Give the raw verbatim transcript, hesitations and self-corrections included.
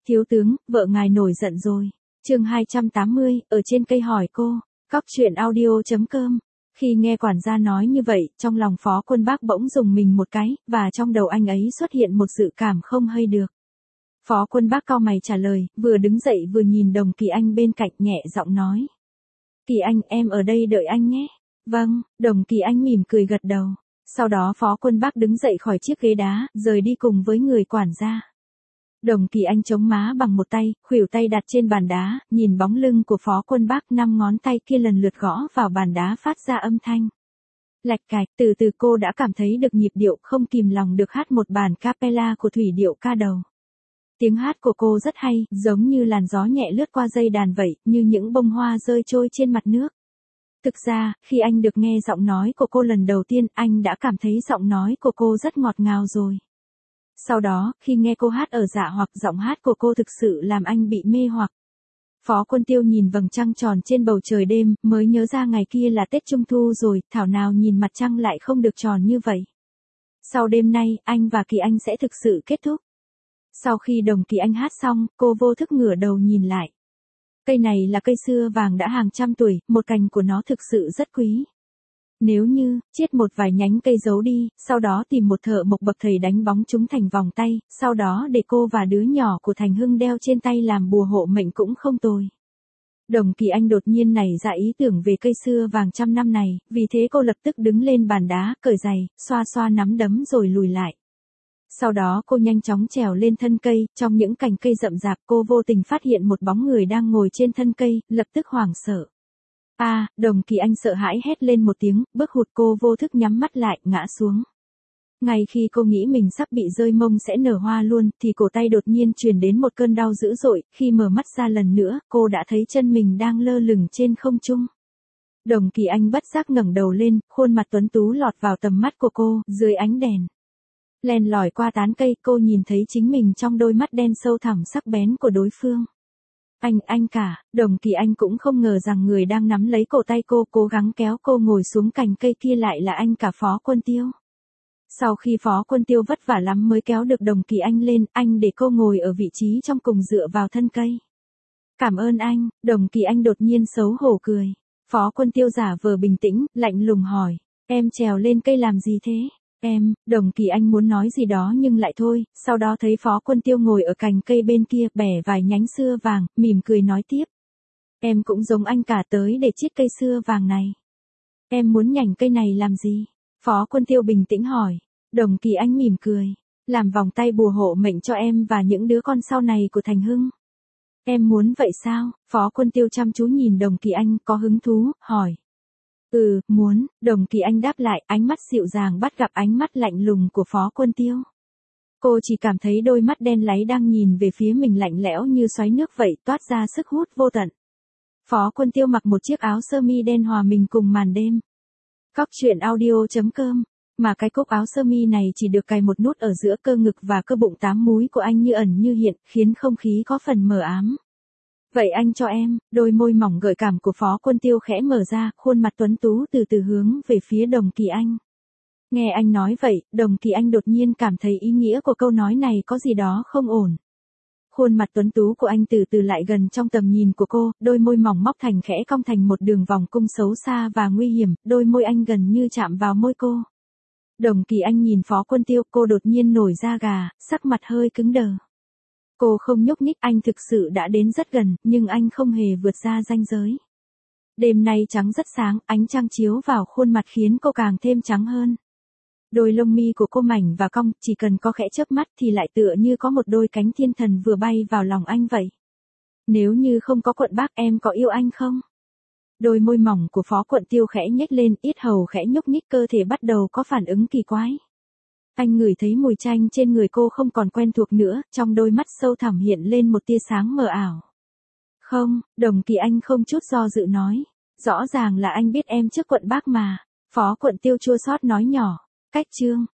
Thiếu tướng, vợ ngài nổi giận rồi. Chương hai trăm tám mươi, ở trên cây hỏi cô. Cóc truyện audio chấm com. Khi nghe quản gia nói như vậy, trong lòng Phó Quân Bác bỗng rùng mình một cái, và trong đầu anh ấy xuất hiện một dự cảm không hay được. Phó Quân Bác cau mày trả lời, vừa đứng dậy vừa nhìn Đồng Kỳ Anh bên cạnh, nhẹ giọng nói. Kỳ Anh, em ở đây đợi anh nhé. Vâng, Đồng Kỳ Anh mỉm cười gật đầu. Sau đó Phó Quân Bác đứng dậy khỏi chiếc ghế đá, rời đi cùng với người quản gia. Đồng Kỳ Anh chống má bằng một tay, khuỷu tay đặt trên bàn đá, nhìn bóng lưng của Phó Quân Bác, năm ngón tay kia lần lượt gõ vào bàn đá phát ra âm thanh. Lạch cạch, từ từ cô đã cảm thấy được nhịp điệu, không kìm lòng được hát một bản cappella của thủy điệu ca đầu. Tiếng hát của cô rất hay, giống như làn gió nhẹ lướt qua dây đàn vậy, như những bông hoa rơi trôi trên mặt nước. Thực ra, khi anh được nghe giọng nói của cô lần đầu tiên, anh đã cảm thấy giọng nói của cô rất ngọt ngào rồi. Sau đó, khi nghe cô hát ở Dạ Hoặc, giọng hát của cô thực sự làm anh bị mê hoặc. Phó Quân Tiêu nhìn vầng trăng tròn trên bầu trời đêm, mới nhớ ra ngày kia là Tết Trung Thu rồi, thảo nào nhìn mặt trăng lại không được tròn như vậy. Sau đêm nay, anh và Kỳ Anh sẽ thực sự kết thúc. Sau khi Đồng Kỳ Anh hát xong, cô vô thức ngửa đầu nhìn lại. Cây này là cây xưa vàng đã hàng trăm tuổi, một cành của nó thực sự rất quý. Nếu như, chiết một vài nhánh cây giấu đi, sau đó tìm một thợ mộc bậc thầy đánh bóng chúng thành vòng tay, sau đó để cô và đứa nhỏ của Thành Hưng đeo trên tay làm bùa hộ mệnh cũng không tồi. Đồng Kỳ Anh đột nhiên nảy ra ý tưởng về cây xưa vàng trăm năm này, vì thế cô lập tức đứng lên bàn đá, cởi giày, xoa xoa nắm đấm rồi lùi lại. Sau đó cô nhanh chóng trèo lên thân cây, trong những cành cây rậm rạp cô vô tình phát hiện một bóng người đang ngồi trên thân cây, lập tức hoảng sợ. A, à, Đồng Kỳ Anh sợ hãi hét lên một tiếng, bước hụt cô vô thức nhắm mắt lại, ngã xuống. Ngay khi cô nghĩ mình sắp bị rơi mông sẽ nở hoa luôn, thì cổ tay đột nhiên truyền đến một cơn đau dữ dội, khi mở mắt ra lần nữa, cô đã thấy chân mình đang lơ lửng trên không trung. Đồng Kỳ Anh bất giác ngẩng đầu lên, khuôn mặt tuấn tú lọt vào tầm mắt của cô, dưới ánh đèn. Len lỏi qua tán cây, cô nhìn thấy chính mình trong đôi mắt đen sâu thẳm sắc bén của đối phương. Anh, anh cả, Đồng Kỳ Anh cũng không ngờ rằng người đang nắm lấy cổ tay cô, cố gắng kéo cô ngồi xuống cành cây kia lại là anh cả Phó Quân Tiêu. Sau khi Phó Quân Tiêu vất vả lắm mới kéo được Đồng Kỳ Anh lên, anh để cô ngồi ở vị trí trong cùng dựa vào thân cây. Cảm ơn anh, Đồng Kỳ Anh đột nhiên xấu hổ cười. Phó Quân Tiêu giả vờ bình tĩnh, lạnh lùng hỏi, em trèo lên cây làm gì thế? Em, Đồng Kỳ Anh muốn nói gì đó nhưng lại thôi, sau đó thấy Phó Quân Tiêu ngồi ở cành cây bên kia, bẻ vài nhánh xưa vàng, mỉm cười nói tiếp. Em cũng giống anh cả, tới để chiết cây xưa vàng này. Em muốn nhành cây này làm gì? Phó Quân Tiêu bình tĩnh hỏi. Đồng Kỳ Anh mỉm cười. Làm vòng tay bùa hộ mệnh cho em và những đứa con sau này của Thành Hưng. Em muốn vậy sao? Phó Quân Tiêu chăm chú nhìn Đồng Kỳ Anh, có hứng thú, hỏi. Ừ, muốn, Đồng Kỳ Anh đáp lại, ánh mắt dịu dàng bắt gặp ánh mắt lạnh lùng của Phó Quân Tiêu. Cô chỉ cảm thấy đôi mắt đen láy đang nhìn về phía mình lạnh lẽo như xoáy nước vậy, toát ra sức hút vô tận. Phó Quân Tiêu mặc một chiếc áo sơ mi đen hòa mình cùng màn đêm. Cóc truyện audio chấm com. Mà cái cúc áo sơ mi này chỉ được cài một nút ở giữa cơ ngực và cơ bụng tám múi của anh như ẩn như hiện, khiến không khí có phần mờ ám. Vậy anh cho em, đôi môi mỏng gợi cảm của Phó Quân Tiêu khẽ mở ra, khuôn mặt tuấn tú từ từ hướng về phía Đồng Kỳ Anh. Nghe anh nói vậy, Đồng Kỳ Anh đột nhiên cảm thấy ý nghĩa của câu nói này có gì đó không ổn. Khuôn mặt tuấn tú của anh từ từ lại gần trong tầm nhìn của cô, đôi môi mỏng móc thành khẽ cong thành một đường vòng cung xấu xa và nguy hiểm, đôi môi anh gần như chạm vào môi cô. Đồng Kỳ Anh nhìn Phó Quân Tiêu, cô đột nhiên nổi da gà, sắc mặt hơi cứng đờ. Cô không nhúc nhích, anh thực sự đã đến rất gần, nhưng anh không hề vượt ra ranh giới. Đêm nay trắng rất sáng, ánh trăng chiếu vào khuôn mặt khiến cô càng thêm trắng hơn. Đôi lông mi của cô mảnh và cong, chỉ cần có khẽ chớp mắt thì lại tựa như có một đôi cánh thiên thần vừa bay vào lòng anh vậy. Nếu như không có Quận Bác, em có yêu anh không? Đôi môi mỏng của Phó Quân Tiêu khẽ nhếch lên, yết hầu khẽ nhúc nhích, cơ thể bắt đầu có phản ứng kỳ quái. Anh ngửi thấy mùi chanh trên người cô không còn quen thuộc nữa, trong đôi mắt sâu thẳm hiện lên một tia sáng mờ ảo. Không, Đồng Kỳ Anh không chút do dự nói. Rõ ràng là anh biết em trước Quận Bác mà. Phó Quân Tiêu chua xót nói nhỏ. Cách chương.